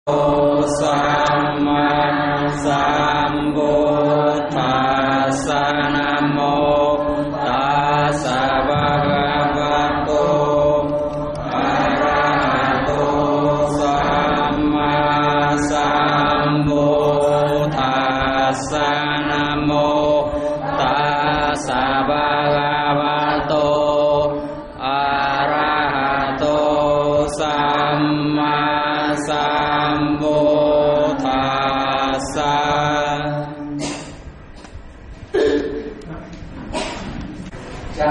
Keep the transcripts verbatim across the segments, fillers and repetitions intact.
Samma Sambuddhassa Namo Tassa Bhagavato Arahato Samma Sambuddhassa Namo Tassa Bhagavato Arahato Samma Sambuddhassa. Cha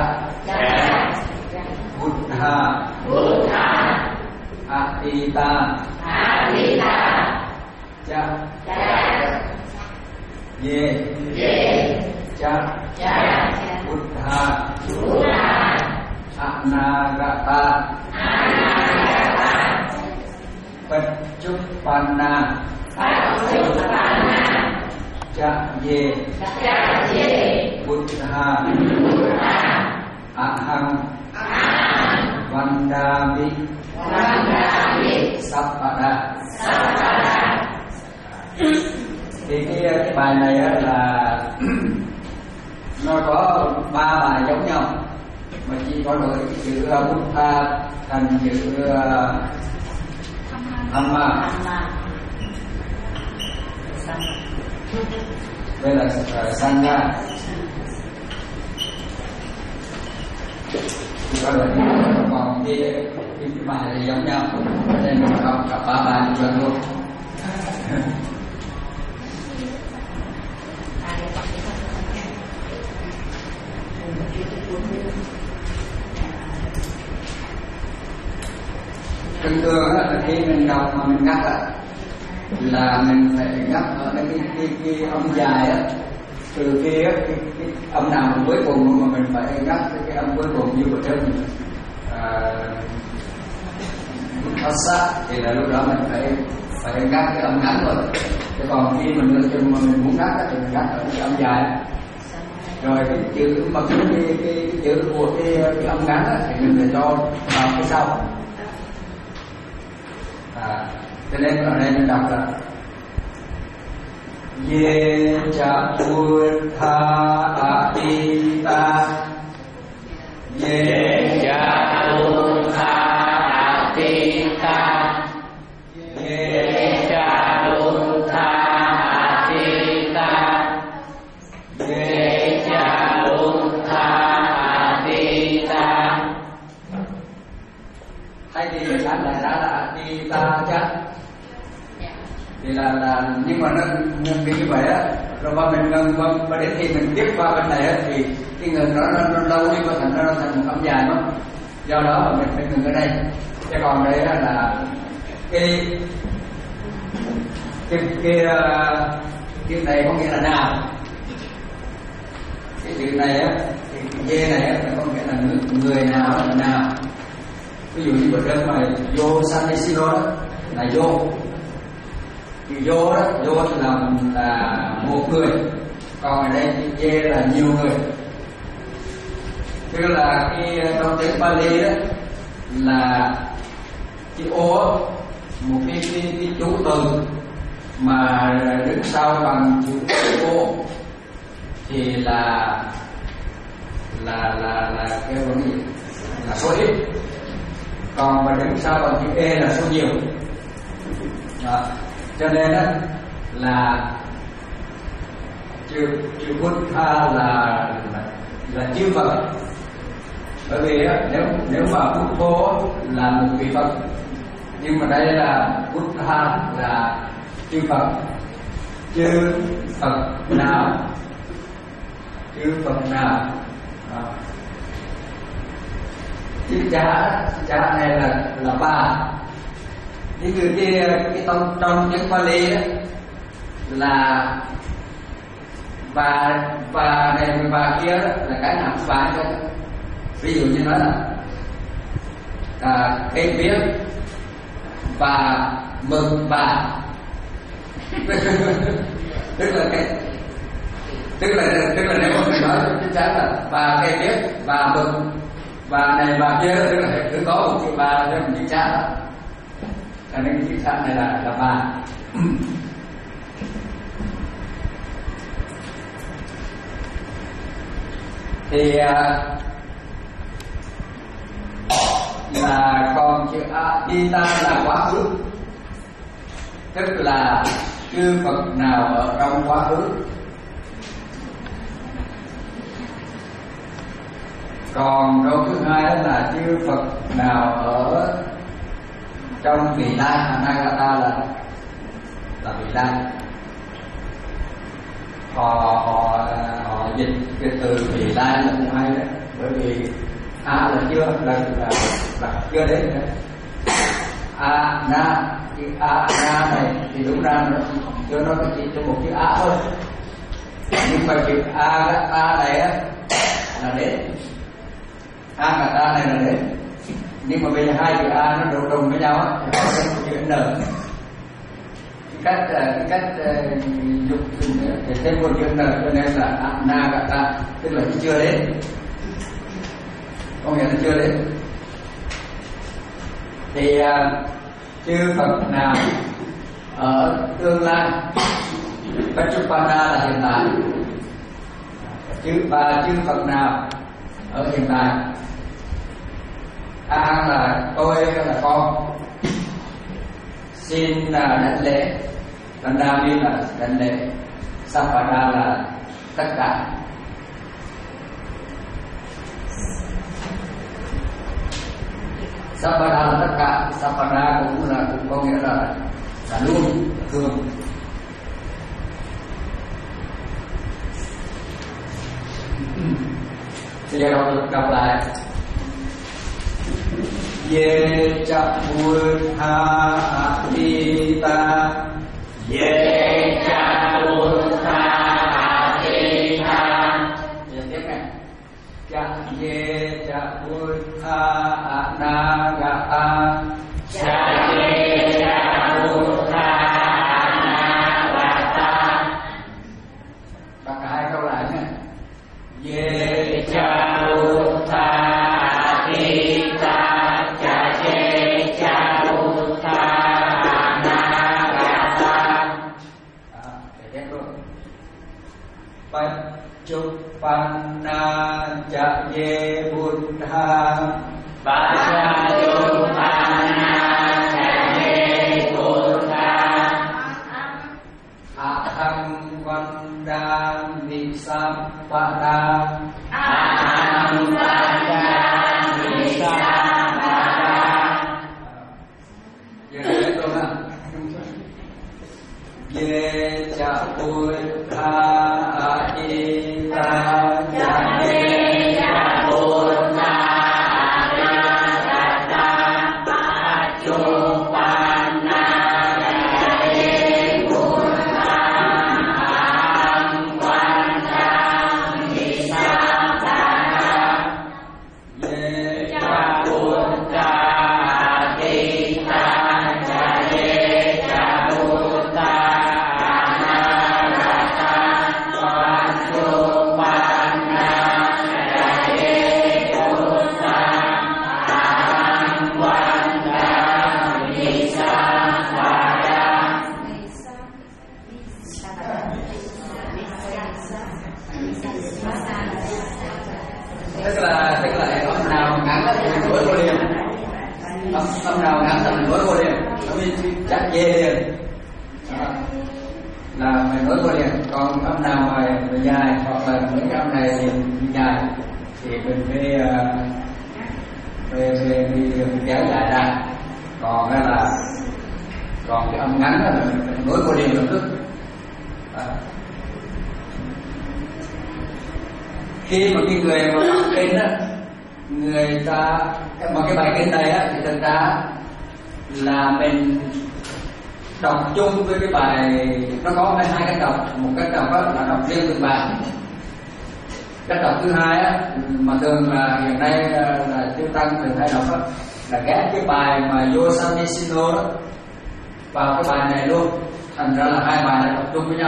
Buddha Buddha Atita Atita Cha Cha Ye Ye Cha Cha Buddha Buddha Anagata Anagata Pacchuppanna Pacchuppanna Cha Ye Cha Ye Buddha Buddha Aham Aham Vandami Vandami Sappada. Sappada. Thì cái, cái bài này á là nó có ba bài giống nhau mà chỉ có đổi cái chữ Buddha thành chữ Dhamma. Đây là uh, Sangha. Chỉ có đổi còn cái, cái bài này giống nhau nên mình có cả ba bài như vậy luôn. Thường thường á, là khi mình đọc mà mình ngắt á, là mình phải ngắt ở cái cái cái, cái âm dài á, từ kia cái, cái âm nào cuối cùng mà mình phải ngắt cái, cái âm cuối cùng như ở trên Buddhassa thì là lúc đó mình phải phải ngắt cái âm ngắn rồi. Chứ còn khi mình lên trên mà mình muốn ngắt á, thì mình ngắt ở cái âm dài. Rồi cái chữ mà cái cái, cái, cái chữ của cái, cái âm ngắn á, thì mình phải cho vào cái sau. À, cho nên ở đây mình đọc là Ye cha Buddha Atita Ye cha Buddha Atita Ye cha Buddha Atita Ye cha Buddha Atita. Thay vì sáng lại ra là Atita chắc thì là, là nhưng mà nó ngừng như vậy á, rồi mà mình ngừng và đến khi mình tiếp qua bên này á, thì cái ngừng đó nó, nó lâu đi và thành ra nó thành một âm dài đó, do đó mà mình phải ngừng ở đây. Chứ còn đây là, là cái cái cái cái này có nghĩa là nào, cái chữ này á, cái, cái dê này á, có nghĩa là người, người nào là nào. Ví dụ như bữa trước mà vô sanishiro đó là vô, thì vô đó, vô là là một người, còn ở đây chữ dê là nhiều người. Tức là cái trong tiếng Pali đó là chữ ô, một cái cái, cái chủ từ mà đứng sau bằng chữ ô thì là là là là cái vấn gì là số ít, còn mà đứng sau bằng chữ e là số nhiều. Đó. Cho nên đó là chữ chữ Buddha là là, là chư Phật. Bởi vì đó, nếu nếu mà Buddha là một vị Phật, nhưng mà đây là Buddha là chư Phật. Chư Phật nào? Chư Phật nào? Đó. Chữ cha, cha này là là ba. Ví dụ như cái trong trong tiếng Pali đó là và và này và kia đó là cái nào phải thôi. Ví dụ như nói là à, cái viết và mừng và tức là cái tức là tức là nếu mà mình nói chính xác là và cái viết và mừng và này và kia, tức là phải cứ có một chữ ba để mình chính xác đó. cho nên chữ sa này là là ba. Thì là còn chữ Atita là quá khứ, tức là chư Phật nào ở trong quá khứ. Còn câu thứ hai đó là chư Phật nào ở trong vị lai. Anagata là là vị lai. Họ họ họ dịch cái từ vị lai là cũng hay đấy, bởi vì a là chưa là là, là chưa đến đấy. A na chữ a na này thì đúng ra nó chưa, nó chỉ cho một chữ a thôi, nhưng mà chữ a a này á là đến, a và ta này là đến, nhưng mà bây giờ hai chữ a nó đụng đụng với nhau á thì họ sẽ một chữ n. Cái cách cái cách dục thì thêm một chữ n, cho nên là na và ta, tức là chưa đến, có nghĩa là chưa đến. Thì chư Phật nào ở tương lai, Pachupana là hiện tại, chư và chư Phật nào ở hiện tại. A là tôi là con, xin là đánh lễ, Dandami là đánh lễ, Sapada là tất cả. Sapada là tất cả, Sapada cũng là cũng có nghĩa là là luôn, là thường. Bây giờ đọc, đọc lại. Ye cha buddha atita, Ye cha buddha atita. Giờ tiếp này. Cha ye cha buddha anagata, Cha ye cha buddha anagata. Đọc cả hai câu lại nhé. Ye Cha buddha atita. Pachuppanna cha ye buddha, Pachuppanna cha ye buddha, aham vandami sampada, aham vandami sampada. Giờ đấy luôn á. Ye cha buddha atita, cha ye cha buddha atita, Pachuppanna cha ye buddha, aham vandami sampada. Ye Cha buddha atita, cha ye cha buddha. tức là tức là âm nào ngắn thì mình nối vô liền, âm âm nào ngắn thì mình nối vô liền, âm như chặt dê liền, đó. Là mình nối vô liền. Còn âm nào mà dài hoặc là những cái âm này thì dài thì mình phải về về đi kéo dài ra. Còn cái là còn cái âm ngắn là mình nối vô liền lập tức. Đó. Khi mà cái người mà đọc kinh á, người ta mà cái bài kinh này á thì thực ra là mình đọc chung với cái bài, nó có hai cách đọc. Một cách đọc á là đọc riêng từng bài. Cách đọc thứ hai á mà thường là hiện nay là Tiêu Tăng thường hay đọc á là ghép cái bài mà Yosamishino đó vào cái bài này luôn, thành ra là hai bài này đọc chung với nhau.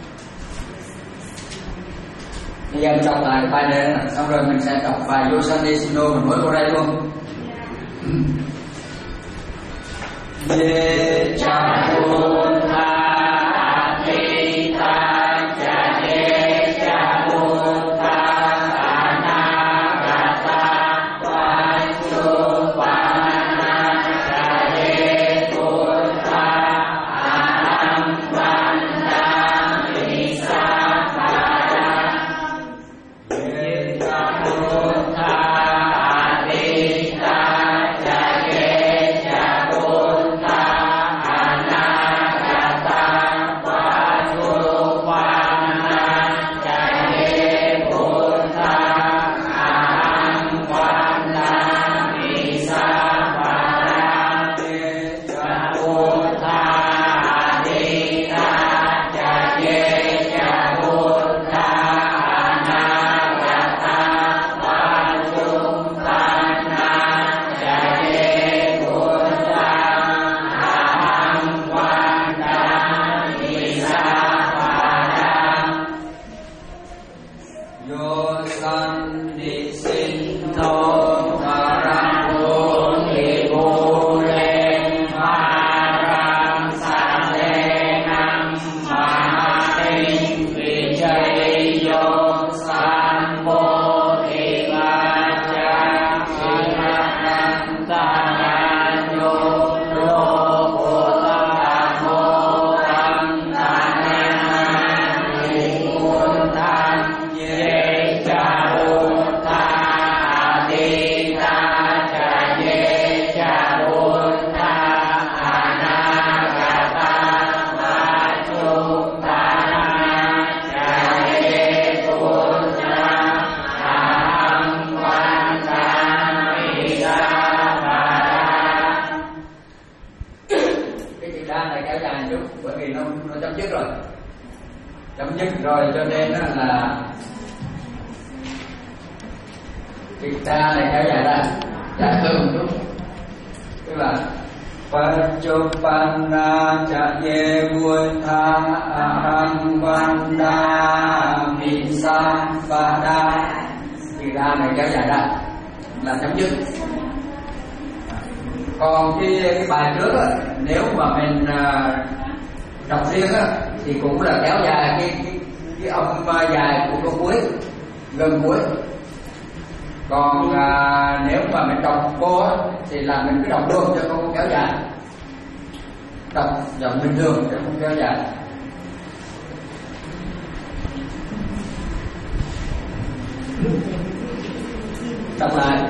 Bây giờ mình đọc lại cái bài này nè, xong rồi mình sẽ đọc bài Yosamishino mình mới vào đây luôn. ye cha Buddha Atita Jaye Cha Buddha Anagata Vajupana Jaye Buddha Aham Vandami Sabbara Ye Cha Buddha Atita Jaye Cha Buddha Anagata Vajupana Jaye Buddha Aham Vandami Sabbara Cha Buddha Atita Jaye Cha Buddha Anagata Vajupana Jaye Buddha Aham Vandami Sabbara yo san di sin Tho Karam Buồn Thì Bù Lên Ma Ram Sa Lê Nam Ma Tinh Vì Chay Yo San Bồ Thị La Cha Khi La Nam Ta La Nô Lô Bồ Tát Mô Âm Ta Na Thì Buồn Tham Ye Cha Buddha Atita Jaye Cha Buddha Anagata Vajupana Jaye Buddha Aham Vandami Sabbara. cái chữ đa này kéo dài chút bởi vì nó nó chấm dứt rồi, chấm dứt rồi cho nên á là chữ đa này kéo dài ra dài hơn một chút, tức là Vajupana Jaye Buddha Aham Vandami Sabbara. Chữ đa này kéo dài ra là chấm dứt. Còn cái cái bài trước á, nếu mà mình à, đọc riêng á thì cũng là kéo dài cái cái, cái âm à, dài của câu cuối gần cuối. Còn à, nếu mà mình đọc vô á, thì là mình cứ đọc luôn cho không kéo dài, đọc giọng bình thường chứ không kéo dài. Đọc lại.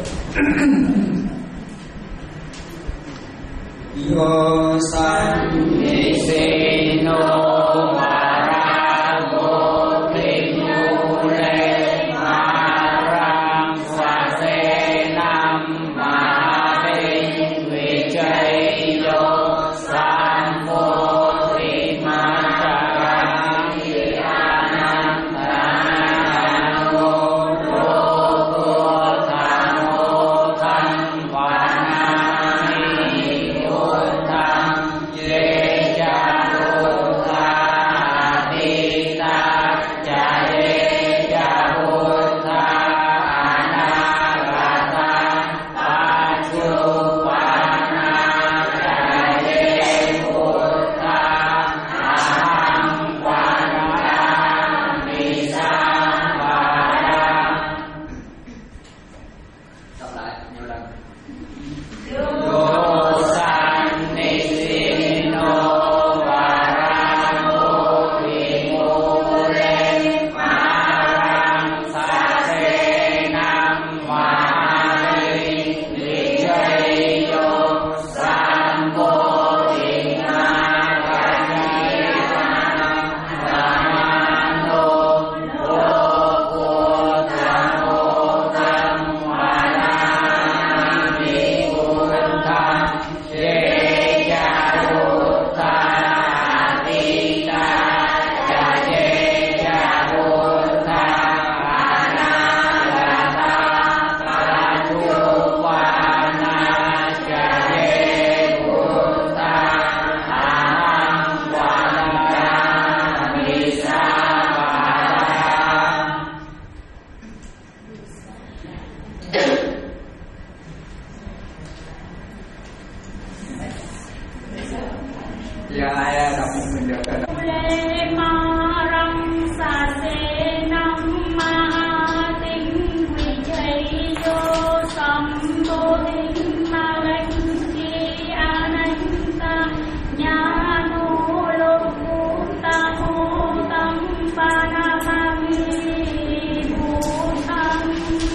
Yo san Nisino Marago Kimule Maram Swase Nam Mahatin Vichay Yo San Vô Thị Mataram Anam Tanamo Lô Cô Thamo Thanh Vanami Buddham Ye Giờ ai đọc một mình được rồi. Lê ma răng sa se nam ma tinh vi chay yo sam bo tinh ma lanh ki ananta nha nu lo ku ta ho tam pa na ma mi bu tham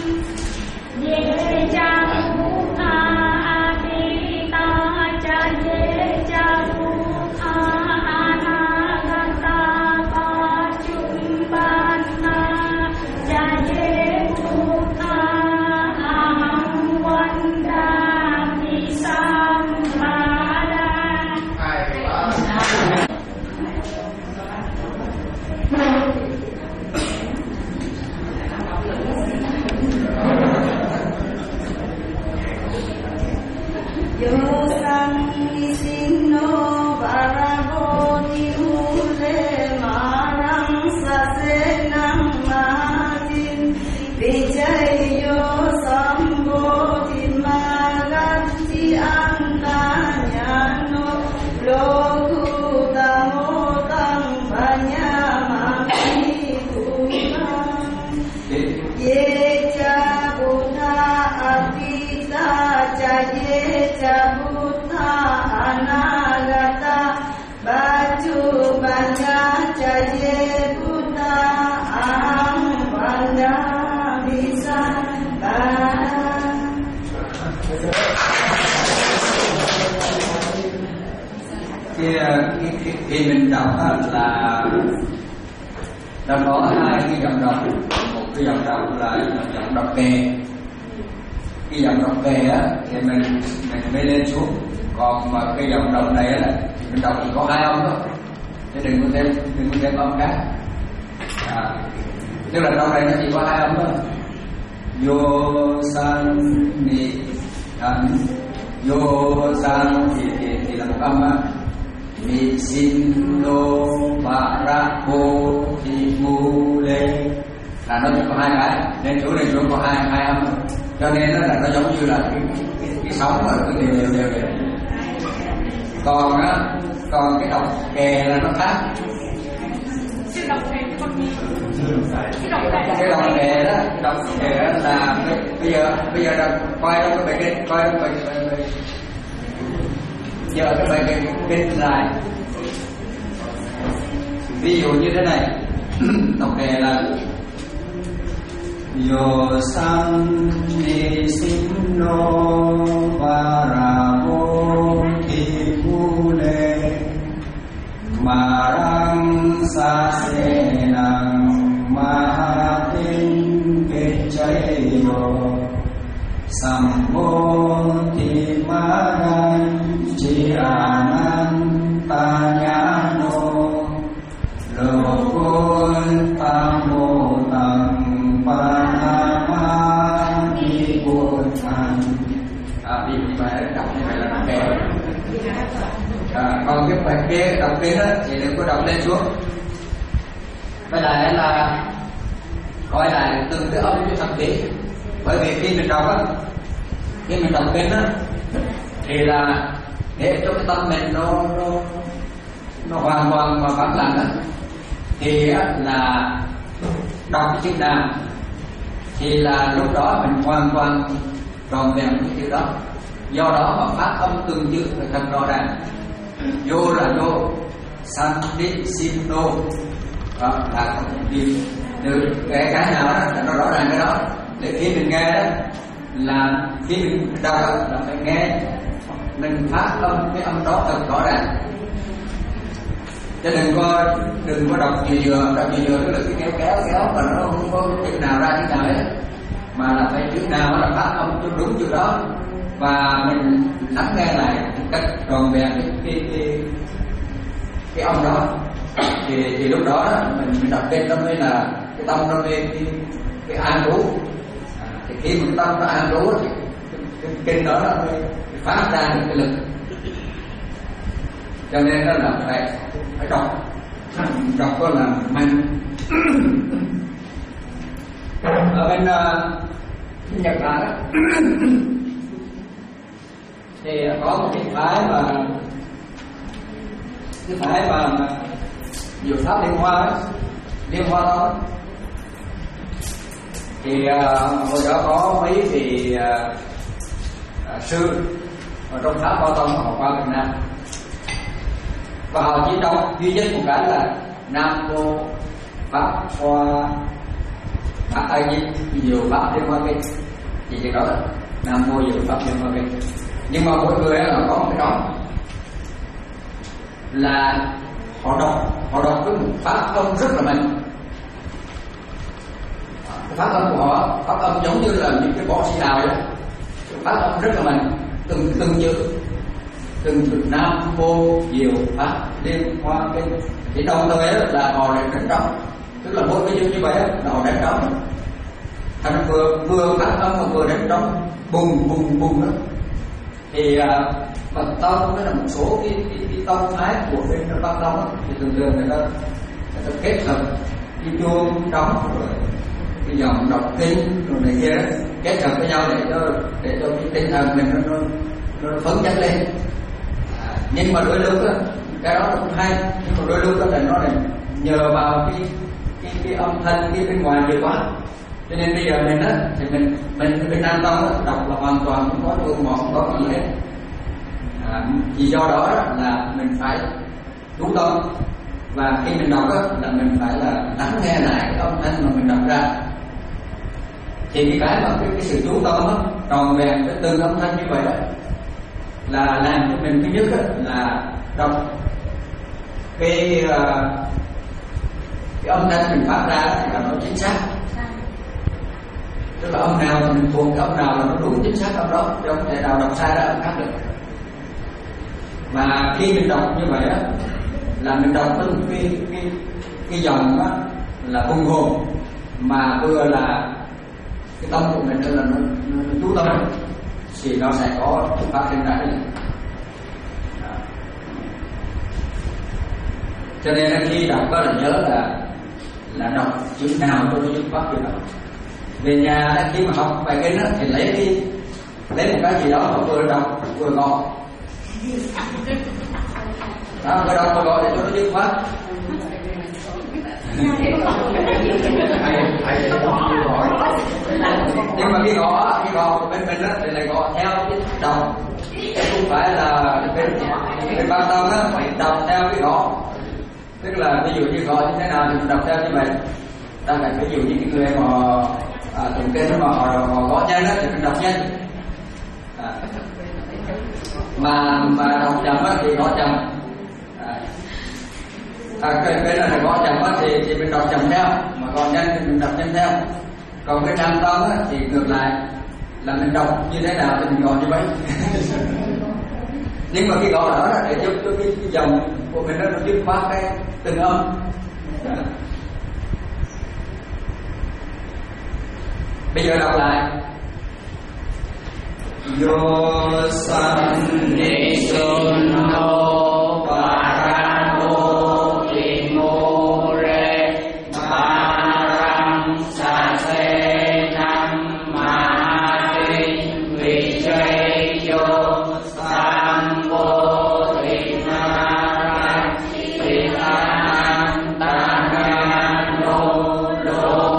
ye cha mu tha a ti ta cha ye cha mu Yo sang sin no barabo ni ule marang sa se nang matin vijay yo sambo tin magat ti antanya no loku tamo tang banya mami kunang ye cha buddha apita cha ye Buddha anagata baju banda caye Buddha aham banda bisa Khi, khi, khi mình đọc là nó có hai cái dòng đọc, một cái dòng đọc là dòng đọc kè. Cái dòng đọc kè á thì mình mình mới lên xuống, còn mà cái dòng đọc này á thì mình đọc chỉ có hai âm thôi, chứ đừng có thêm đừng có thêm âm khác. À, tức là trong này nó chỉ có hai âm thôi. Vô san ni an, vô san thì thì thì là một âm á. Ni sin no ba ra bo thì mu le là nó chỉ có hai cái, nên chỗ này chỗ có hai hai âm thôi. Cho nên nó là nó giống như là cái cái, cái sóng mà cứ đều đều đều đều. Còn á, còn cái đọc kè là nó khác. Cái đọc kè đó, cái đọc kè đó là bây giờ bây giờ là coi trong cái bài kinh, coi trong bài bài giờ cái bài kinh kinh dài. Ví dụ như thế này, đọc kè là Yo sang ni sin no varabo ti mule marang sa se nang mahatin kecayo sambo ti maran chi anan tanyano lokun tamo tang Panama đi buồn thành à vì bài đọc như vậy là đọc kè. À, còn cái bài kia đọc kia đó thì đừng có đọc lên xuống. Với lại là coi lại từng cái âm cho thật kỹ, bởi vì khi mình đọc á, khi mình đọc kinh á thì là để cho cái tâm mình nó nó nó hoàn toàn và vắng lặng á, thì á là đọc cái chữ nào thì là lúc đó mình hoàn toàn tròn vẹn cái chữ đó. Do đó mà phát âm từng chữ phải thật rõ ràng. Vô là vô, san đi sin no, đó là gì được cái cái nào đó là nó rõ ràng cái đó. Để khi mình nghe đó là khi mình đọc là phải nghe mình phát âm cái âm đó thật rõ ràng. Chứ đừng có đừng có đọc vừa vừa đọc vừa vừa tức là cái kéo kéo kéo mà nó không có chữ nào ra chữ nào hết, mà là phải chữ nào là phát âm cho đúng chữ đó và mình lắng nghe lại một cách tròn vẹn cái cái cái, cái âm đó thì thì lúc đó, đó mình, mình đọc kinh nó mới là cái tâm nó mới cái, cái an trú. À, thì khi mình tâm nó an trú thì cái, cái kinh đó nó mới phát ra được cái lực. Cho nên đó là phải phải đọc đọc có là mạnh. Ở bên uh, Nhật Bản đó thì có một cái phái mà cái phải mà, mà nhiều pháp liên hoa đó, liên hoa đó thì uh, hồi đó có mấy vị uh, uh, sư ở trong pháp Hoa Tông họ qua Việt Nam và họ chỉ đọc duy nhất một cái là Nam Mô Pháp Hoa Pháp A Di nhiều pháp liên hoa kinh, chỉ chỉ đó là Nam Mô nhiều pháp liên hoa kinh. Nhưng mà mỗi người là có một cái đó là họ đọc họ đọc với một pháp âm rất là mạnh. Pháp âm của họ pháp âm giống như là những cái võ sĩ đào vậy, pháp âm rất là mạnh, từng từng chữ từng chữ Nam Mô nhiều pháp liên hoa kinh. Thì đồng thời là họ lại đánh trống, tức là mỗi cái chữ như vậy là họ đánh trống, thành vừa vừa phát âm mà vừa đánh trống bùng bùng bùng đó. Thì Phật tông đó là một số cái, cái, cái tông phái của bên Bắc Tông thì thường thường người ta, người ta kết hợp cái chuông trống rồi cái dòng đọc kinh rồi này kia đó, kết hợp với nhau để cho để cho cái tinh thần mình nó nó, nó phấn chấn lên. À, nhưng mà đôi lúc đó, cái đó cũng hay, nhưng mà đôi lúc đó là nó lại nhờ vào cái cái, cái âm thanh cái bên ngoài nhiều quá, cho nên bây giờ mình á thì mình mình bên Nam Tông đó, đọc là hoàn toàn không có chuông mỏ, không có gì hết. À, vì do đó là mình phải chú tâm, và khi mình đọc đó, là mình phải là lắng nghe lại cái âm thanh mà mình đọc ra. Thì cái cái mà cái, cái sự chú tâm đó, tròn vẹn với từng âm thanh như vậy đó là làm cho mình thứ nhất đó, là đọc cái, uh, cái âm thanh mình phát ra là nó chính xác, tức là âm nào thì mình thuộc cái âm nào là nó đủ chính xác âm đó, chứ không thể nào đọc sai ra âm khác được. Mà khi mình đọc như vậy á là mình đọc với một cái cái cái dòng á là hùng hồn, mà vừa là cái tâm của mình là nó, nó chú tâm thì nó sẽ có phát sinh ra đấy. Cho nên là khi đọc đó là nhớ là là đọc chữ nào cho nó dứt khoát chữ đó. Về nhà khi mà học bài kinh á thì lấy đi lấy một cái gì đó mà vừa đọc vừa gõ đó, vừa đọc vừa gõ để cho nó dứt khoát. Nhưng mà khi gõ khi gõ của bên mình á thì lại gõ theo cái đọc, không phải là bên bên Ban Tông á phải đọc theo cái gõ, tức là ví dụ như gõ như thế nào thì mình đọc theo như vậy. Ta phải ví dụ như cái người mà à, tụng kinh mà họ, họ gõ nhanh á thì mình đọc nhanh, à, mà mà đọc chậm á thì gõ chậm. À, cái cái này là gõ chậm á thì thì mình đọc chậm theo, mà gõ nhanh thì mình đọc nhanh theo. Còn cái Nam Tông á thì ngược lại, là mình đọc như thế nào thì mình gõ như vậy. Nhưng mà cái gõ đó là để giúp cho cái, cái dòng của mình nó dứt khoát cái từng âm. À. Bây giờ đọc lại. Yo san ni sun no paramoimo re parang sa se nam ma ti vi chay yo sam bo thi na ti an ta na no lo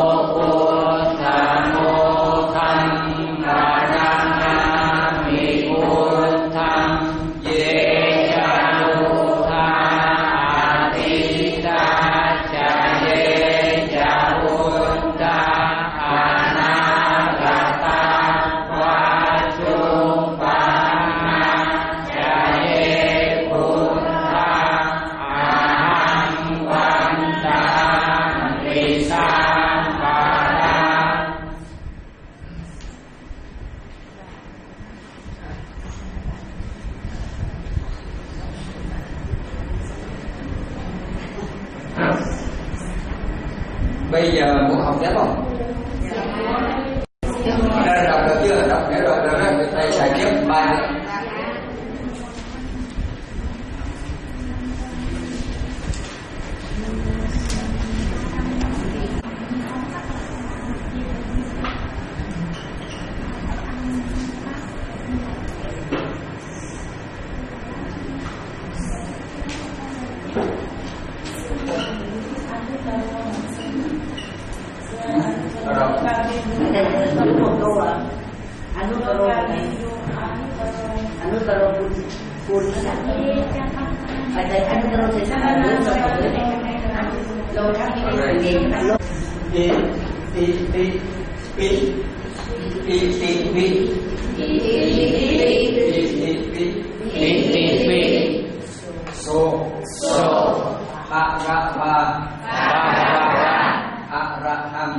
bây giờ muốn học tiếp không? Đã đọc được chưa? Đọc nếu đọc được thì thầy sẽ tiếp bài. Ở đâu? Tadi một câu ạ. Anuttara Anuttara pun phải thấy Anuttara thì chắc là đúng rồi. Lâu khác thì nghề chúng ta lâu. I I I I I I I So so Bhagava Araham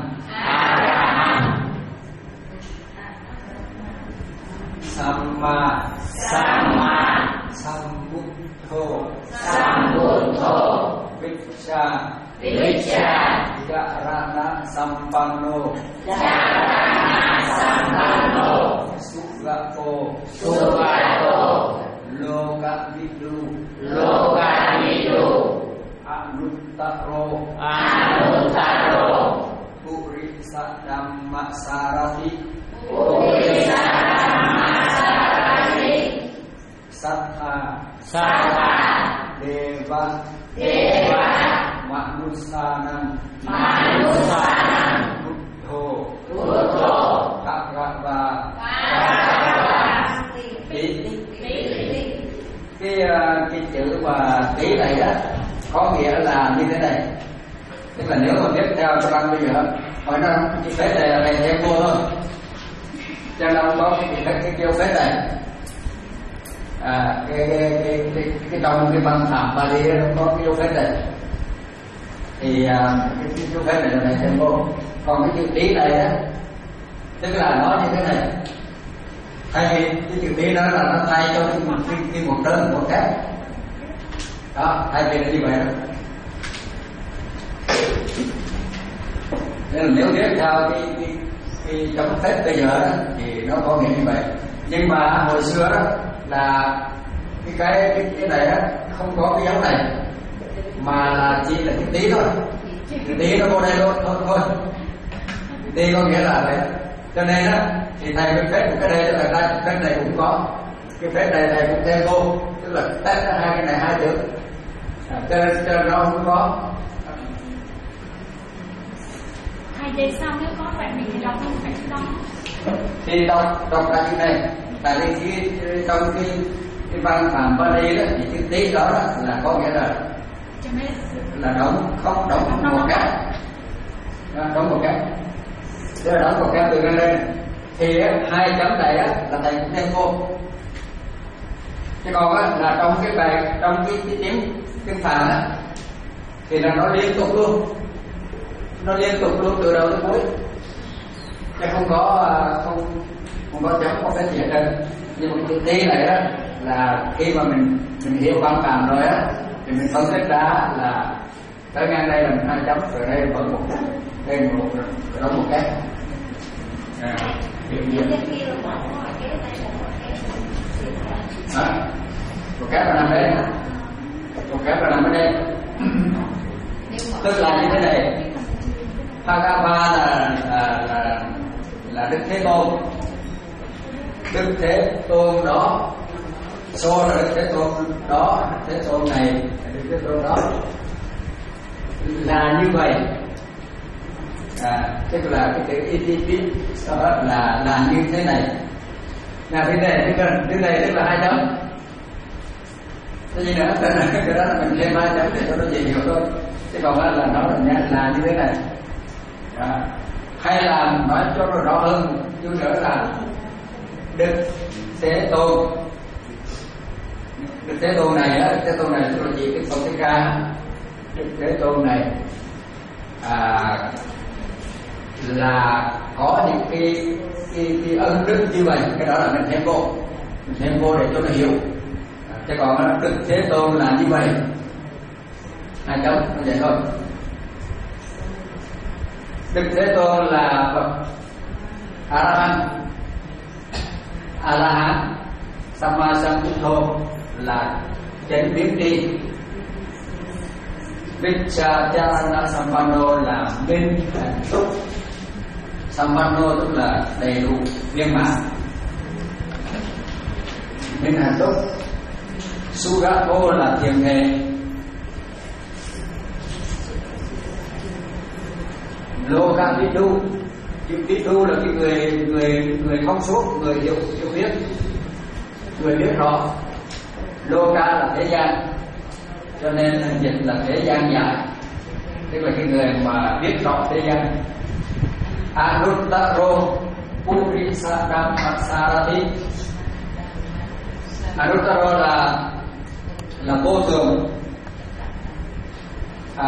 Samma Samma Sambuddho Sambuddho Vichya Vichya Dharana Sampanno Dharana Sampanno Sugato Sugato Lokavidu Lokavidu Anuttaro Anuttaro Purisa Dhamma Sarati Purisa Dhamma Sarati Sattha Sattha Deva Deva Manusanam Manusanam Buddho Buddho Bhagava Bhagava cái cái chữ mà tí này đó có nghĩa là như thế này, tức là nếu mà viết theo cho băng bây giờ hỏi nó cái phép này là thầy thêm mua thôi, cho nên có cái cái cái kêu phép này à, cái cái cái cái, cái trong cái văn phạm Bali nó có cái kêu phép này thì à, cái, cái kêu phép này là thầy thêm mua, còn cái chữ tí này đó tức là nó như thế này. Thay vì cái chữ tí đó là nó thay cho cái một cái, cái một đơn một cái đó, thay vì là như vậy đó. Nên là nếu viết theo cái cái, cái trong phép bây giờ đó, thì nó có nghĩa như vậy. Nhưng mà hồi xưa đó là cái cái cái, cái này đó, không có cái dấu này mà là chỉ là cái tí thôi, cái tí nó vô đây luôn thôi thôi. Tí có nghĩa là vậy. Cho nên á thì thầy cái phép của cái đây là cái phép này cũng có, cái phép này thầy cũng thêm vô, tức là tách hai cái này hai chữ, à, cho nên cho nó không có. Hai giây sau nếu có bạn mình thì đọc không phải đó. Thì đọc đọc là như này, tại vì cái trong cái cái văn phạm Bali đó thì cái tí đó, đó là có nghĩa là là đóng không đóng một cái, đóng một cái. Thế là đóng một cái từ lên lên thì hai chấm này á là thầy cũng thêm vô, chứ còn á là trong cái bài trong cái cái tiếng tiếng Phạn á thì là nó liên tục luôn, nó liên tục luôn từ đầu tới cuối, chứ không có không không có chấm không cái gì hết trơn. Nhưng mà cái tí này á là khi mà mình mình hiểu văn Phạn rồi á thì mình phân tích ra là tới ngang đây là mình hai chấm, rồi đây vẫn một cái, đây một rồi đó một cái. À, à, một cái là nằm đây, một cái là nằm ở đây, tức là như thế này. Bhagava là là là là Đức Thế Tôn, Đức Thế Tôn đó, so là Đức Thế Tôn đó, Đức Thế Tôn này, Đức Thế Tôn đó là như vậy. À, tức là cái chữ itipit đó là là như thế này, là thế này, tức là thế này tức là hai chấm. Cái gì nữa? Cái đó là mình thêm hai chấm để cho nó dễ hiểu thôi. Chứ còn là nó là là như thế này. À, hay là nói cho nó rõ hơn chút nữa là Đức Thế Tôn, Đức Thế Tôn này á, Thế Tôn này tức là gì? Cái Phật Thích Ca, Đức Thế Tôn này à, là có những cái cái, cái ân đức như vậy, cái đó là mình thêm vô, mình thêm vô để cho nó hiểu. À, chứ còn Đức Thế Tôn là như vậy, hai chấm như vậy thôi. Đức Thế Tôn là Phật A La Hán, A La Hán, Samma Sambuddho là chánh biến tri, Vichya Sampanno là minh hạnh túc, Sampanno tức là đầy đủ viên mãn, minh hạnh túc. Sugato là thiền hệ, là Vidu. Vidu là cái người người người thông suốt, người hiểu hiểu biết, người biết rõ. Loka là thế gian, cho nên dịch là thế gian dài, tức là cái người mà biết rõ thế gian. Anuttaro Purisadam Sarati. Anuttaro là là vô thường. À,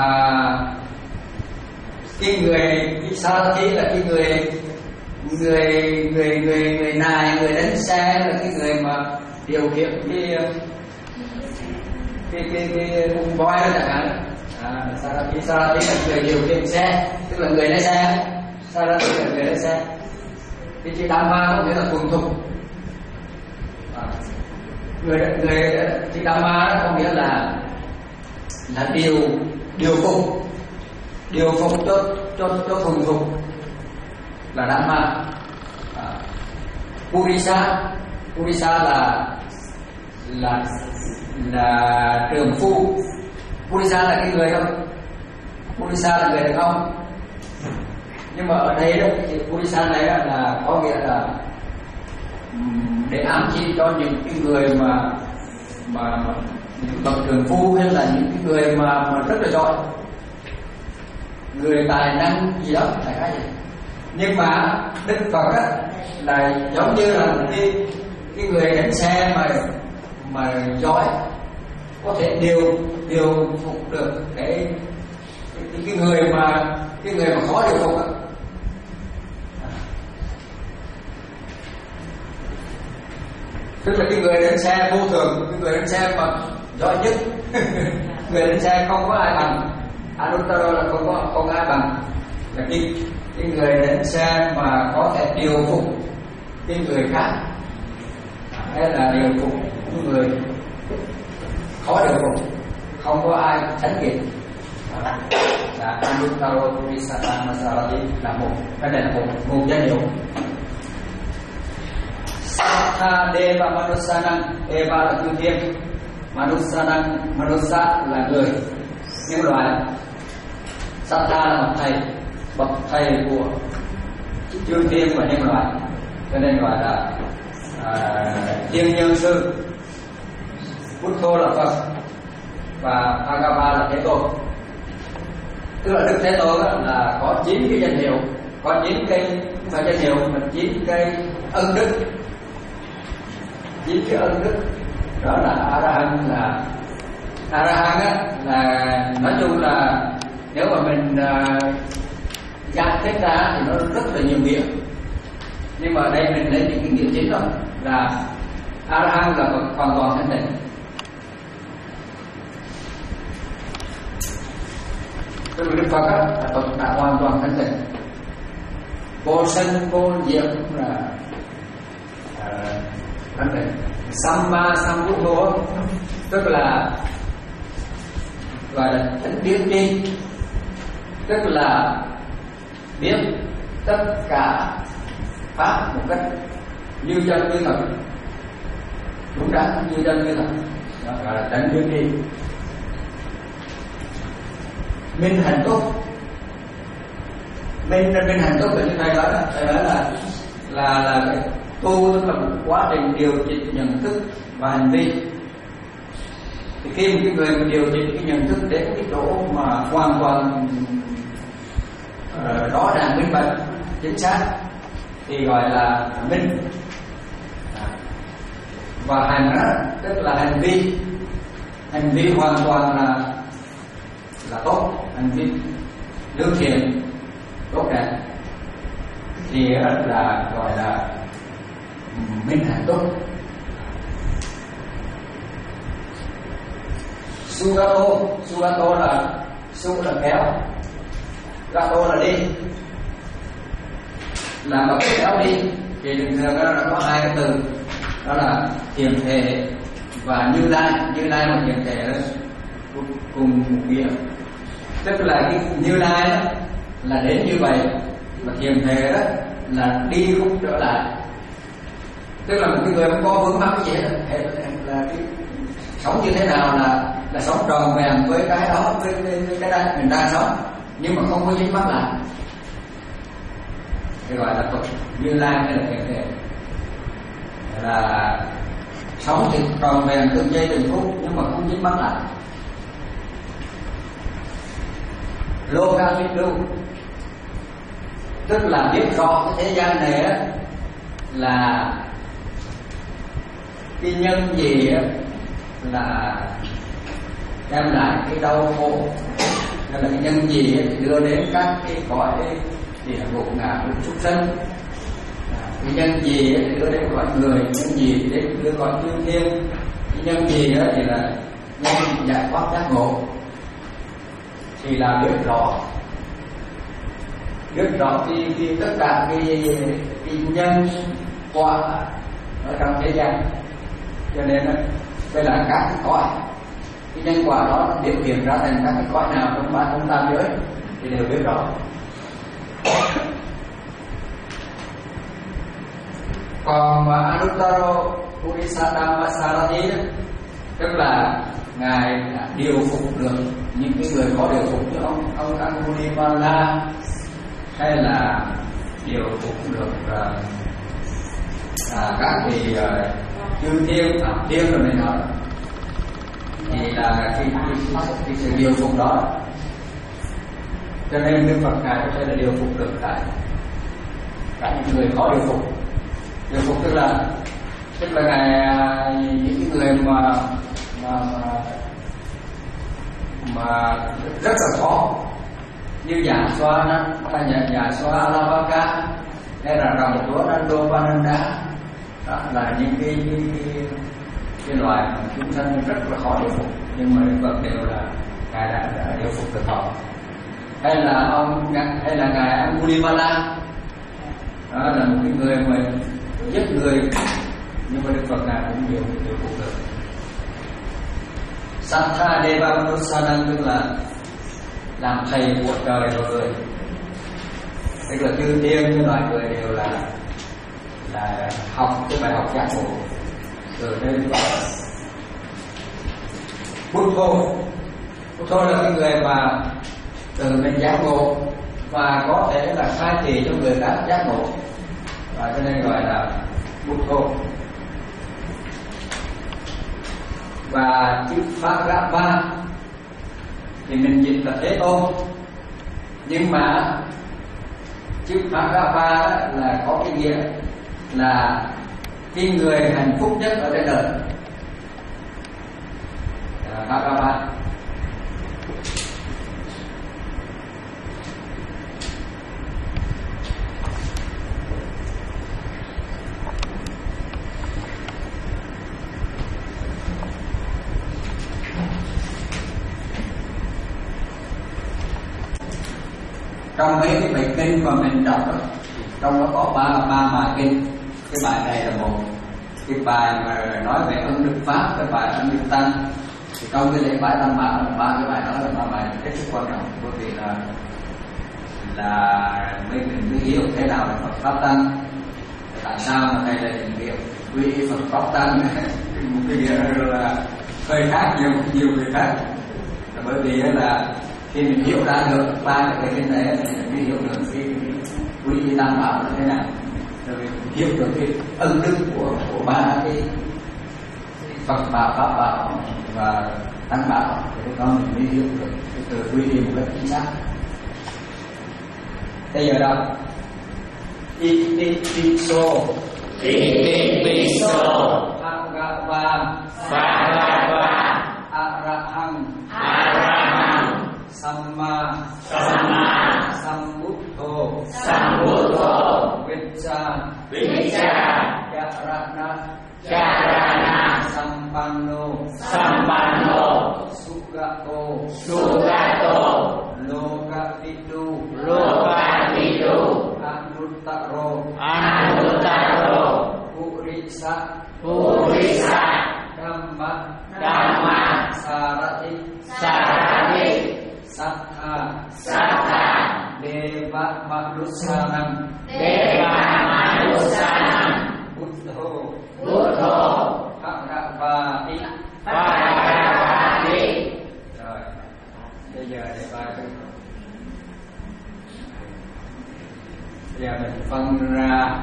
cái người cái Sarati là cái người người người người người nài, người đánh xe, là cái người mà điều khiển cái cái cái cái cung voi đó chẳng hạn. À, Sarati Sarati là người điều khiển xe, tức là người lái xe. Sarati là người lái xe. Cái chữ Dhamma có nghĩa là thuần thục. À, người người chữ Dhamma đó có nghĩa là là điều điều phục, điều phục cho cho cho thuần thục là Dhamma. À, Purisa, Purisa là là là trường phu. Purisa là cái người không? Purisa là người đàn ông. Nhưng mà ở đây đó, thì Purisa này là, là có nghĩa là để ám chỉ cho những cái người mà mà, mà những bậc trường phu, hay là những cái người mà, mà rất là giỏi, người tài năng gì đó, đại khái vậy. Nhưng mà Đức Phật á, là giống như là một cái cái người đánh xe mà mà giỏi, có thể điều điều phục được cái cái, cái người mà cái người mà khó điều phục á. Tức là cái người đánh xe vô thường, cái người đánh xe mà giỏi nhất. Người đánh xe không có ai bằng. Anuttaro là không có không ai bằng. Là cái cái người đánh xe mà có thể điều phục cái người khác, hay là điều phục những người khó điều phục, không có ai tránh kịp. Là Anuttaro Purisadam Sarati là một, cái này là một nguồn danh hiệu. Sattha Deva Manusanang. Deva là chư thiên, Manusanang, Manusa là người, nhân loại. Sattha là bậc thầy, bậc thầy của chư thiên và nhân loại, cho nên gọi là à, thiên nhân sư. Buddha là Phật và Bhagava là Thế Tôn. Tức là Đức Thế Tôn là có chín cái danh hiệu, có chín cái, không phải danh hiệu mà chín cái ân đức. Chín cái ân đức đó là A-ra-hán. Là A-ra-hán á, là nói chung là nếu mà mình uh, gạt hết ra thì nó rất là nhiều nghĩa, nhưng mà ở đây mình lấy những cái nghĩa chính rồi. Là A-ra-hán là hoàn toàn thanh tịnh. Tức là Đức Phật á, là Phật đã hoàn toàn thanh tịnh, vô sanh vô diệt, cũng là uh, thanh tịnh. Samma Sambuddho tức là gọi là tính biết đi, tức là biết tất cả pháp một cách như chân như thật, đúng đắn như chân như thật, đó gọi là tánh biết đi. Minh hạnh túc, minh minh hạnh túc là như thầy nói đó, thầy nói là là là cái tu, tức là một quá trình điều chỉnh nhận thức và hành vi. Thì khi một cái người mà điều chỉnh cái nhận thức đến cái chỗ mà hoàn toàn uh, rõ ràng, minh bạch, chính xác thì gọi là minh. Và hành đó, tức là hành vi, hành vi hoàn toàn là là tốt, hành vi lương thiện, tốt đẹp, thì là gọi là minh hạnh túc. Sugato, Sugato là su là kéo, gato là đi, là bắt kéo đi. Thì thường thường nó có hai cái từ, đó là thiền thể và Như Lai. Như Lai và thiền thể cùng một nghĩa, tức là cái Như Lai đó là đến như vậy, và thiền thể đó là đi không trở lại. Tức là một cái người không có vướng mắc cái gì hết, là cái sống như thế nào là là sống tròn vẹn với cái đó, với, với, với cái đó mình đang sống, nhưng mà không có dính mắc lại. cái gọi là tục Như Lai hay là thiền thể, là sống thì tròn vẹn từng giây từng phút nhưng mà không dính mắc lại. Lô ca biết lưu, tức là biết rõ cái thế gian này á, là cái nhân gì á, là đem lại cái đau khổ, hay là cái nhân gì ấy, đưa đến các cái cõi địa ngục ngạ quỷ súc sanh, cái nhân gì ấy, đưa đến cõi người, nhân gì đến đưa cõi chư thiên, cái nhân gì đó thì là nhân giải thoát giác ngộ, thì là biết rõ, biết rõ thì, thì tất cả cái, cái nhân quả ở trong thế gian. Cho nên đây là các cái cõi, cái nhân quả đó biểu hiện ra thành các cái cõi nào trong ba trong tam giới thì đều biết rõ. Còn mà Anuttaro Purisatthama Sarati tức là ngài đã điều phục được những cái người có điều phục như ông ông Angulimala, hay là điều phục được uh, à, các vị uh, chư thiên, phạm thiên rồi này nọ, thì là cái, cái, cái, cái sự điều phục đó. Cho nên Đức Phật ngài có thể là điều phục được tại cả những người có điều phục. Điều phục tức là tức là ngài những người mà mà mà, mà rất là khó, như Dạ Xoa nó hay là Dạ Xoa Alavaka hay là rồng chúa Nandopananda, đó là những cái, cái, cái, cái loài chúng sanh rất là khó điều phục, nhưng mà Đức Phật đều là ngài đã, đã điều phục được họ. Hay là ông hay là ngài Angulimala, đó là một cái người mà giết người, nhưng mà Đức Phật ngài cũng điều điều phục được. Sattha Deva Manusanam tức là làm thầy của trời và người, tức là chư thiên với loài người đều là là học cái bài học giác ngộ từ đây. Buddha Buddha là cái người mà từ mình giác ngộ và có thể là khai thị cho người khác giác ngộ, và cho nên gọi là Buddha. Và chữ Phagapa thì mình dịch là Thế Tôn, nhưng mà chữ Phagapa là có cái nghĩa là cái người hạnh phúc nhất ở trên đời. Phagapa trong mấy cái bài kinh mà mình đọc đó, trong đó có ba ba bài kinh. Cái bài này là một cái bài mà nói về ân đức pháp, cái bài ân đức tăng. Thì trong cái lễ bái tam bảo là ba cái bài đó là ba bài rất quan trọng, bởi vì là là mấy mình mới hiểu thế nào là Phật pháp tăng, tại sao mà thầy lại định hiểu quy y Phật pháp tăng một cái nghĩa là hơi khác nhiều nhiều người khác. Là bởi vì là khi mình hiểu ra được ba cái kinh này thì mình mới hiểu được cái quy y tam bảo là thế nào, rồi mình hiểu được cái ân đức của của ba cái Phật bảo, pháp bảo và tăng bảo, thì lúc đó mình mới hiểu được cái từ quy y một cách chính xác. Bây giờ đâu Itipiso Itipiso Bhagava Bhagava Arahang Arahang Samma Samma Sambuddho Sambuddho Vicca Vicca Charana Charana Sampanno Sampanno Sugato Sugato Lokavidu Lokavidu Anuttaro Anuttaro Purisa Purisa Dhamma Dhamma Sarati Sarati Sattha Sattha Deva Manusanam Deva Manusanam Buddho Buddho Bhagavati Bhagavati. Rồi, bây giờ để bài Bây giờ mình phân ra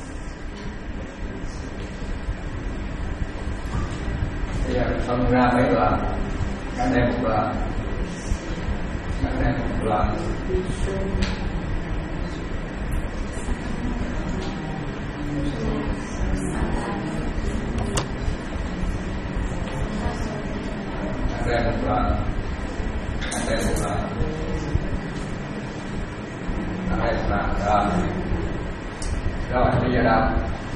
Bây giờ mình phân ra mấy đoạn. Cái đây một đoạn, cái đây một đoạn. Cái đây một đoạn, cái đây một đoạn, cái đây một đoạn. Rồi, rồi bây giờ đọc.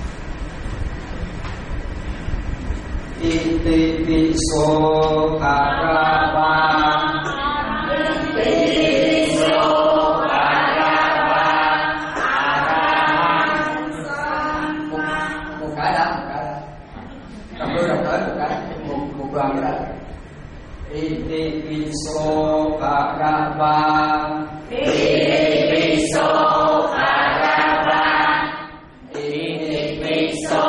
Iti piso karava Iti piso karava arahan một, một cái đó, một cái đó. Đọc đôi đọc tới một cái, một, một đoạn đó. Iti piso karava Iti piso karava Iti piso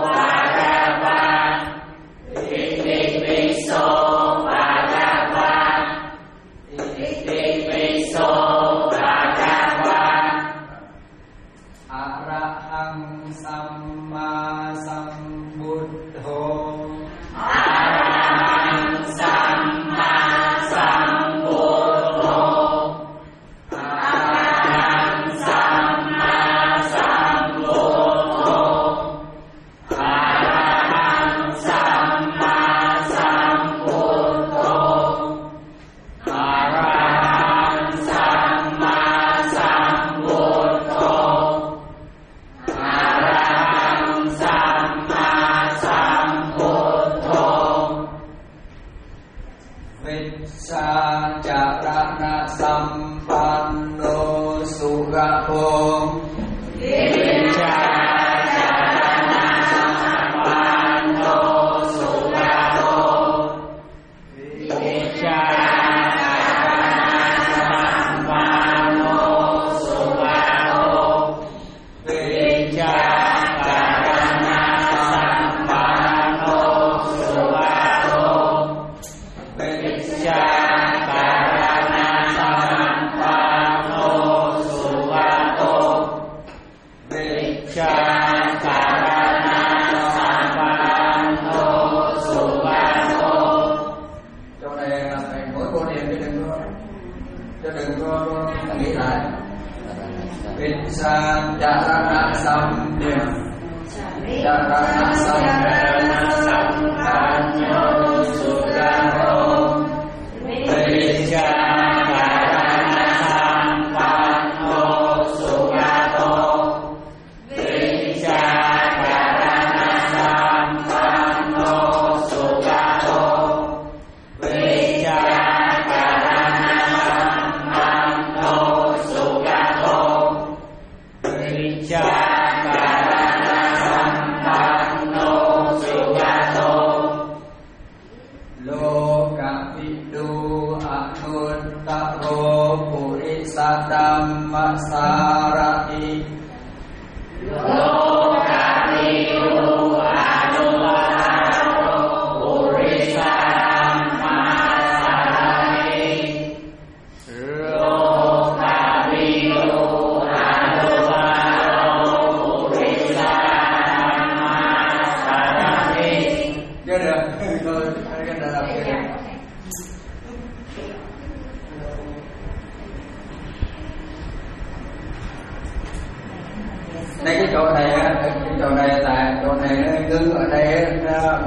đây cái chỗ này cái chỗ này là chỗ này nó ngưng ở đây nó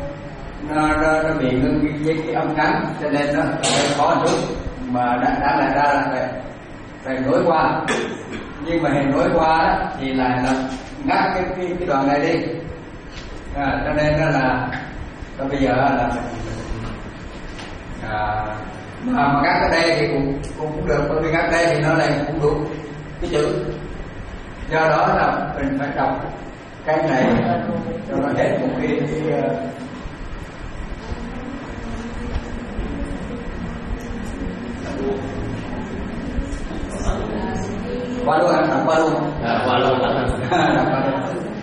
nó nó, nó bị ngưng với cái âm ngắn cho nên nó khó một chút mà đã đã lại ra là phải phải nối qua, nhưng mà hình nối qua đó, thì là là ngắt cái cái, cái đoạn này đi, à, cho nên đó là cho bây giờ là à, mà, mà ngắt ở đây thì cũng cũng được, bởi vì ngắt đây thì nó lại cũng đủ cái chữ, do đó là mình phải đọc cái này cho nó hết một cái, cái qua luôn anh đọc qua luôn, à, qua luôn đọc qua luôn.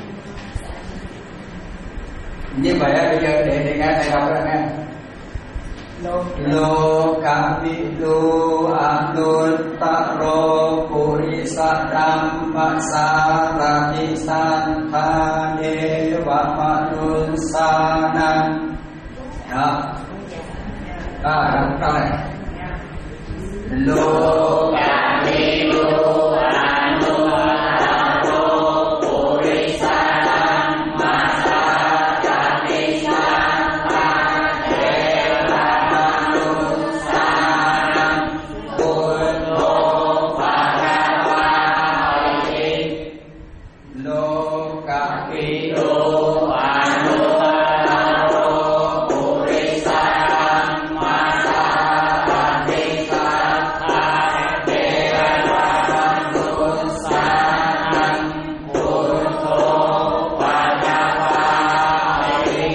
Như vậy bây giờ để để nghe thầy đọc ra nghe. Lô Kapilu Anuttaro Purisa สรัมมสารติสันทาเดวะมนุสานังนะอ่ารับได้โลกามิโลอานุตโรปุริสานังมาสาจติสันทาเทวะมนุสานังปุตโตภะคะวะอิโลกามิโลอานุตโรปุริสานังมาสาจติสันทาเทวะมนุสานังปุตโตภะคะวะอิ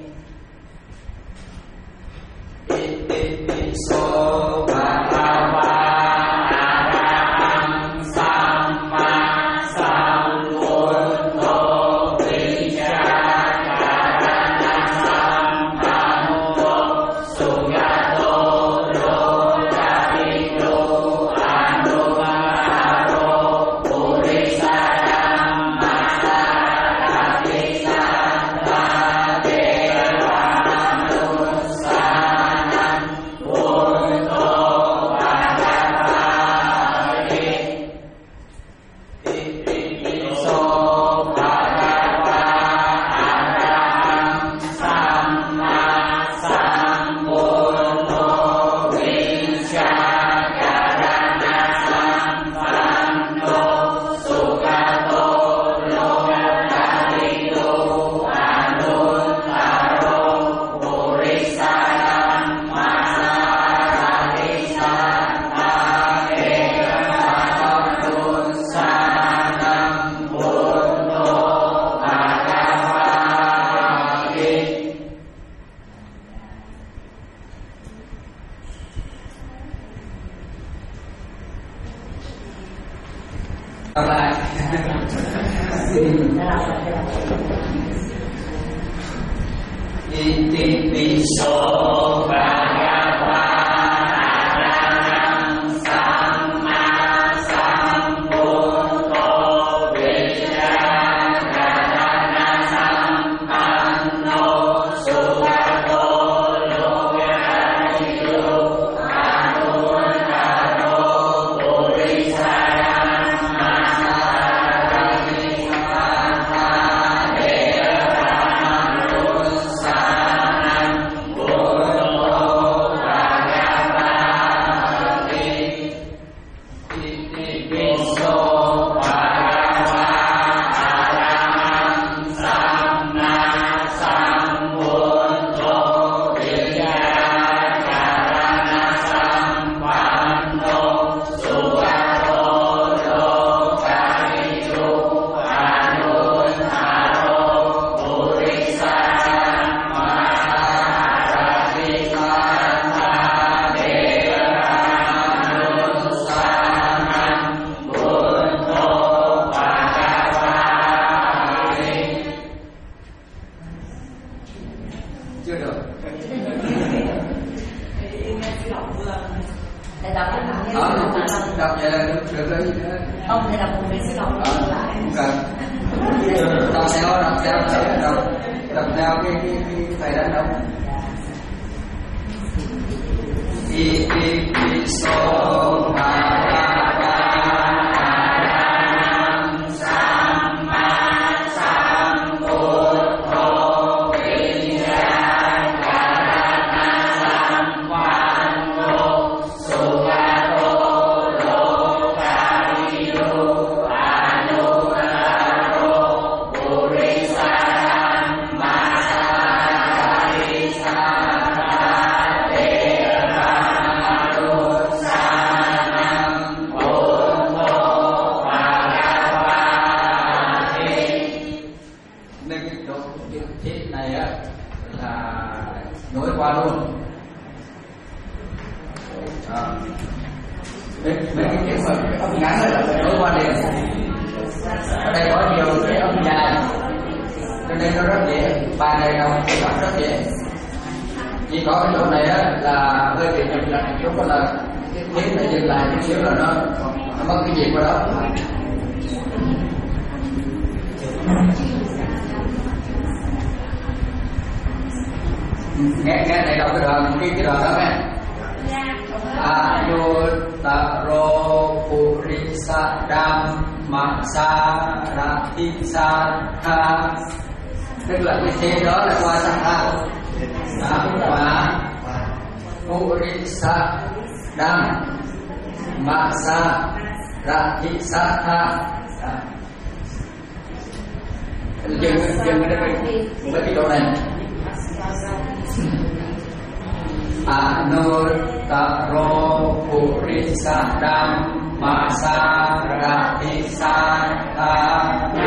อิติปิโสภะคะวะอะระหังสัมมาสัมพุทโธวิชชาการณะสัมปันโนสุขโตโลกวิทูอนุมาโรปุริสานังมาสาจติสันทาเทวะมนุสานังพุทโธภะคะวะอิอิติปิโสภะคะวะอะระหังสัมมาสัมพุทโธวิชชาการณะสัมปันโนสุขโตโลกวิทูอนุตโรปุริสานังมาสาจติสันทาเทวะมนุสานังพุทโตภะคะวะอิอะไร อิติปิโสภะคะวะอะระหังสัมมาสัมพุทโธวิชชาการณะสัมปันโนสุขโตโลกวิทูอนุตโรปุริสานังมาสาจติสันทาเทวะมนุสานังพุทโตภะคะวะอิอิติปิโสภะคะวะอะระหังสัมมาสัมพุทโธวิชชาการณะสัมปันโนสุขโตโลกวิทูอนุตโรปุริสานังมาสาจติสันทาเทวะมนุสานังพุทโตภะคะวะอิchưa được Thầy đọc cái bản đó như thế nào? đọc vậy là được được rồi Ông thầy đọc một mình sẽ đọc Ờ, lại. không cần đọc theo đọc theo đọc đọc đọc theo cái cái cái thầy đang đọc Itipiso bhagavata arahang samma sambuddho vichya karana sampanno sugato lokavidu anuttaro purisaram masari santa deva nên cái chỗ chữ chết này á là nối qua luôn à. mấy mấy cái chữ mà cái âm ngắn này là phải nối qua liền. Ở đây có nhiều cái âm dài cho nên nó rất dễ, bài này đâu các bạn rất dễ. chỉ có cái chỗ này á là hơi bị chậm lại chút, đó là cái tiếng này dừng lại chút xíu là nó, nó mất cái gì qua đó. nghe nghe này đọc cái đoạn cái cái đoạn đó nghe. Ayuttaro Purisadam Masarati Satha, tức là cái thế đó là qua Satha và Purisadam Masarati Satha. Dừng dừng cái mấy cái chỗ này. Anuttaro Purisadam Masarati Satha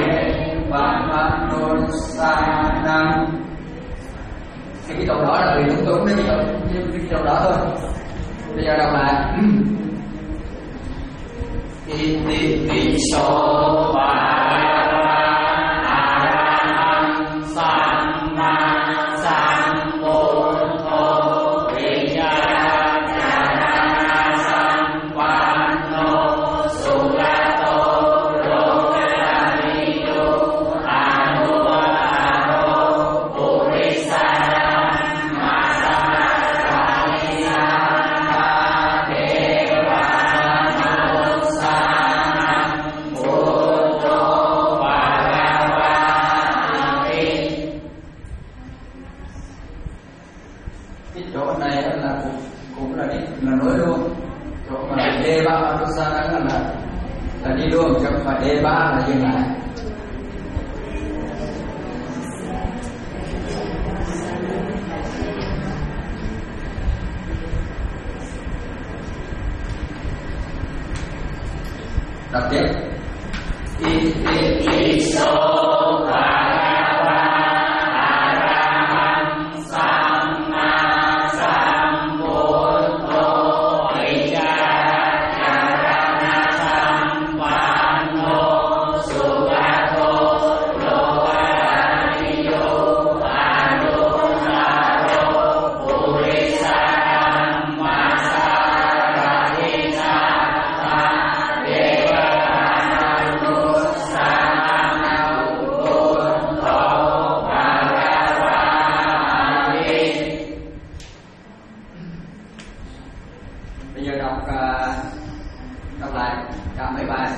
Devamanusanam. Cái cái chỗ đó là người đúng đúng đấy, cái cái chỗ đó thôi. Bây giờ đọc lại. Iti Viso Bhagava Araham Samma Sambuddho Vijayanana Sampanno Sugato Lokamiyo Anuttaro Purisadam Masarati Satha Devamanusanam Buddho Bhagavati. Cái chỗ này là cũng, cũng là đi là nối luôn. Chỗ mà D ba nó xa là là là đi luôn, chứ không phải D ba là dừng lại. Đọc tiếp. Iti Viso Bhagava Araham Samma Sambuddho Vijayanana Sampanno Sugato Lokamiyo Anuttaro Purisadam Masarati Satha Devamanusanam Buddho Bhagavati. Bây giờ đọc uh, đọc lại cả mấy bài.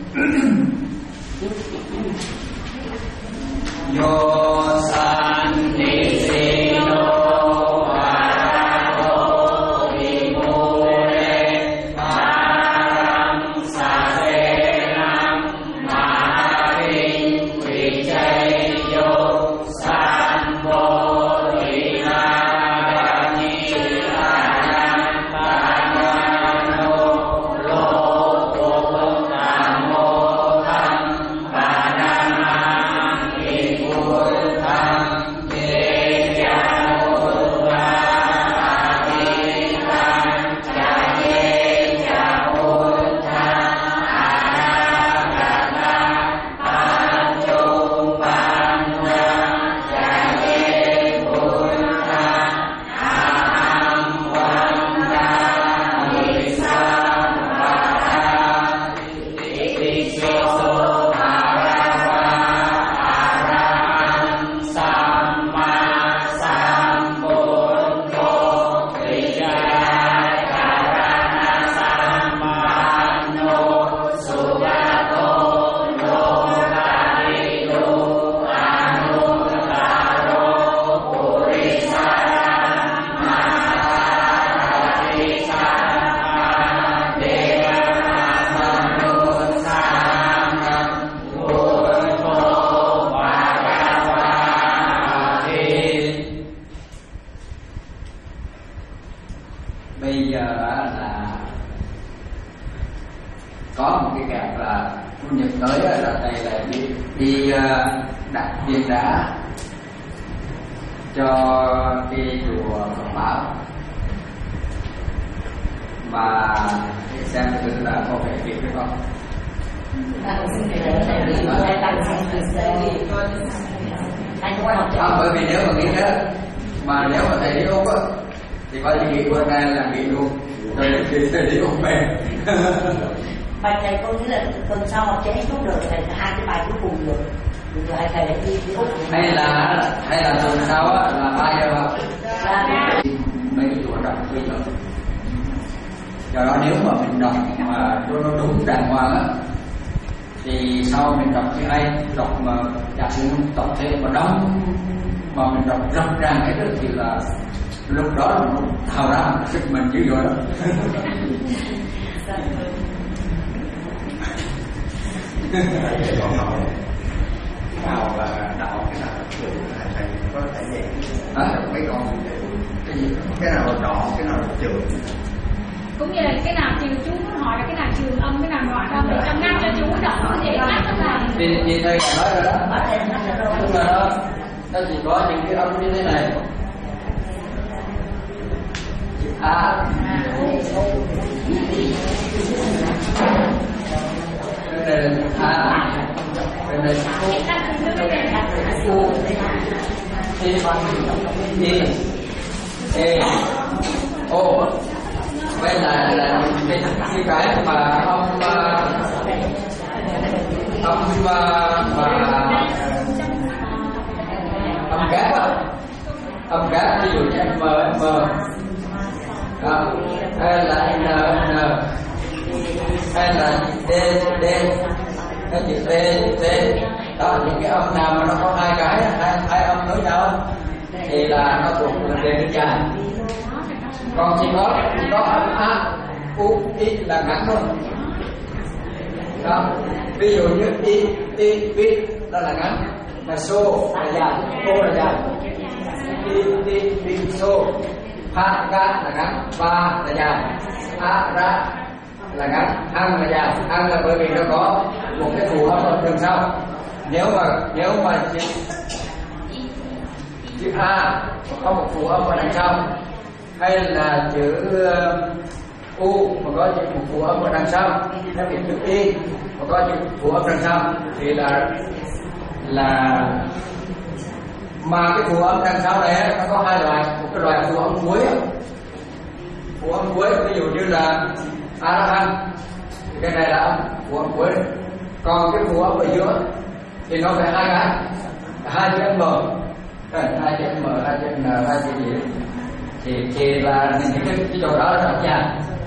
Yo Sannisino Bhagavato Vimule Param Sasenam Maharing Vijayo Sambodhinavadani Anantayano Lokutamo Tham Padamam Ikutam Dejamuddhapatitam Jayejabuddham Anagata Pacupanna Jayebuddham Aham Vandami Sambhadati. Viso Bhagava Araham Samma Sambuddho Vijayanana Sampanno Sugato Lokamiyo Anuttaro Purisadam Masarati Satha Devamanusanam Buddho Bhagavati. bây giờ là có một cái gạt là Chủ nhật tới là thầy là đi đi uh, đặt viên đá cho cái chùa Phật Bảo, và để xem thử là có vẻ kịp hay không. À, bởi vì nếu mà nghĩ đó mà nếu mà thầy đi Úc á thì có những nghĩ bữa nay là nghỉ luôn rồi đi đi ôm về. Bài thầy con nghĩ là tuần sau học chế xuống được thầy hai cái bài cuối cùng rồi rồi hai thầy lại đi đi úc hay là hay là tuần sau á là ba giờ học mấy cái chỗ đọc bây giờ. Do đó nếu mà mình đọc mà nó đúng đàng hoàng á thì sau mình đọc cái ai đọc mà giả sử đọc thế mà đóng mà mình đọc râm ràng cái đó thì là lúc đó là nó thao ra sức mình dữ dội lắm. Cái nào là đạo, cái nào là trường, thầy có thể dạy mấy con cái gì, cái nào là đạo, cái nào là trường. Cũng như là cái nào trường chú muốn hỏi là cái nào trường âm, cái nào ngoại âm, để trong ngăn cho chú đọc nó dễ phát lắm là. Thì thì thầy nói rồi đó, đúng rồi đó, nó chỉ có những cái âm như thế này. A đây là A, đây là U, I, I, E, O. Đây là là cái cái cái mà âm âm và âm ghép á, âm ghép ví dụ như M M đó, hay là N N, hay là D D, cái chữ T T, đó những cái âm nào mà nó có hai cái hai, hai âm với nhau thì là nó thuộc là đề đơn dài. Còn chỉ có chỉ có âm A U I là ngắn thôi. Đó, ví dụ như I I I đó là ngắn, mà So là dài, O là dài. I I I So, Ha Ga là ngắn, Ba là dài, A Ra là ngắn, Hăng là dài. Hăng là bởi vì nó có một cái phù âm ở đằng sau. Nếu mà nếu mà chữ, chữ A có một phù âm ở đằng sau, hay là chữ uh, U mà có chữ một phù âm ở đằng sau, hay là chữ Y mà có chữ phù âm đằng sau thì là là mà cái phù âm đằng sau này nó có hai loại, một cái loại phù âm cuối, phù âm cuối ví dụ như là A La Hán, cái này là âm phù âm cuối. Còn cái phù âm ở giữa thì nó phải hai cái, hai chữ M, hai chữ M, hai chữ N, hai chữ gì thì thì là những cái cái chỗ đó là đọc dài.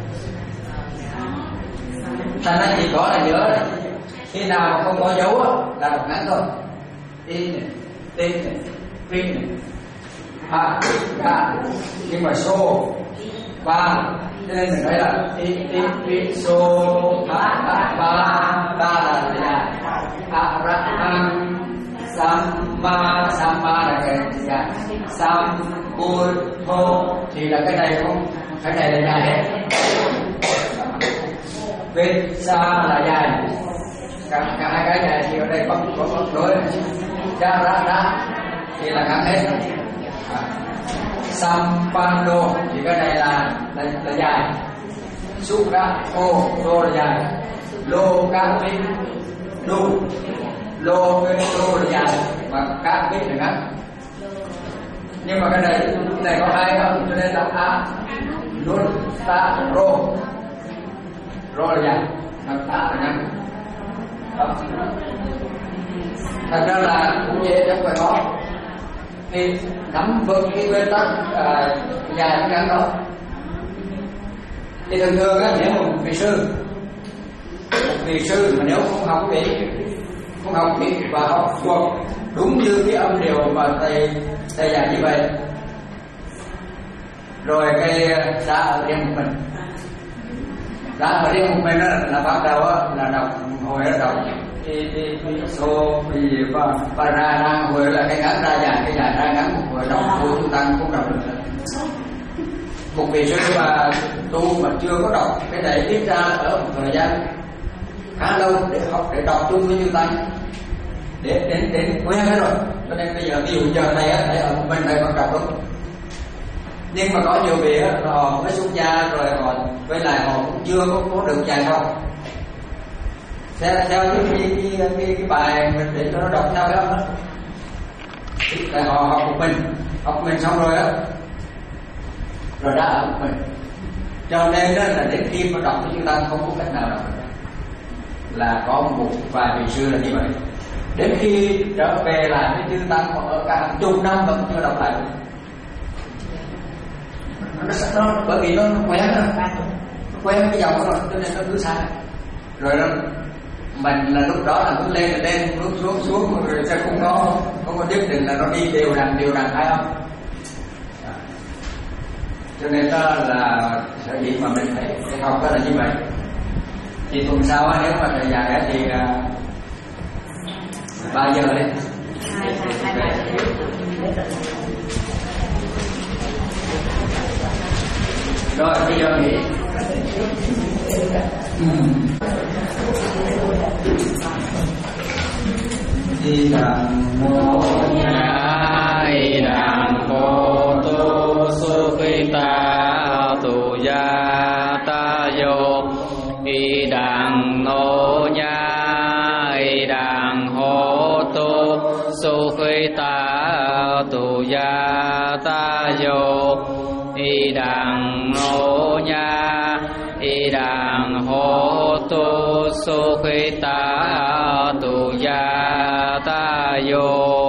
Thành ra chỉ có là nhớ khi nào mà không có dấu là đọc ngắn thôi. In này, tin này, pin này, ha, ga, nhưng mà so, ba, cho nên mình nói là i i i so, ha, ha, ba, ba là dài, a ra an, samma, samma là cái dài, sam, bul, thô thì là cái này không, cái này là dài hết. Vết sa là dài, cả, cả hai cái này thì ở đây có có có đối. Ra ra ra thì là ngắn hết. Sampano thì cái này là là, là dài. Suka o lô là dài. Lô ca pin đu lô cái lô là dài và ca pin là ngắn. Nhưng mà cái này cái này có hai âm cho nên là a luôn ta rô rô là dài và ta là ngắn. Đó. Thật ra là cũng dễ chẳng phải có thì nắm vững cái nguyên tắc uh, dài cái ngắn đó. Thì thường thường á, nếu mà một vị sư một vị sư mà nếu không học kỹ không học kỹ và học thuộc đúng như cái âm điều mà thầy thầy dạy như vậy, rồi cái ra ở riêng một mình ra ở riêng một mình đó là bắt đầu là đọc hồi đó đọc đi đi đi số vì và và ra ra hồi là cái ngắn ra dài, cái dài ra ngắn, một hồi đọc của chúng ta không đọc được. Một vị sư mà tu mà chưa có đọc cái này tiếp ra ở một thời gian khá lâu để học để đọc chung với chúng ta để đến đến quen hết rồi, cho nên bây giờ ví dụ giờ này á, thầy ở một mình thầy vẫn đọc đúng. Nhưng mà có nhiều vị á, họ mới xuất gia rồi họ với lại họ cũng chưa có, có được dài không. Theo theo cái cái, cái, cái, cái bài mình để cho nó đọc theo cái âm đó. Tại họ học một mình, học một mình xong rồi á rồi đã ở mình. Cho nên đó là đến khi mà đọc cái chữ Tăng không có cách nào đọc được, là có một vài vị sư là như vậy. Đến khi trở về lại với chữ Tăng còn ở cả chục năm vẫn chưa đọc lại. Nó sẽ nó bởi vì nó, nó quen rồi, nó quen cái dòng rồi, cho nên nó cứ sai. Rồi nó mình là lúc đó là cứ lên là lên, lúc xuống xuống rồi sẽ không có không có nhất định là nó đi đều đặn đều đặn phải không? Cho nên đó là sở dĩ mà mình phải, phải học đó là như vậy. Thì tuần sau nếu mà thời gian thì bao giờ đi? Rồi bây giờ nghỉ. Di Đằng Mô Di Đằng Mô Tu Sukhita Tu Ya Ta Yo Di Đằng Nô Nha Di Đằng Hô Tu Sukhita Tu Ya Ta Yo Di Đằng Nô Nha Di Đằng Hô Tu Sukhita Tu Ya Ta Yo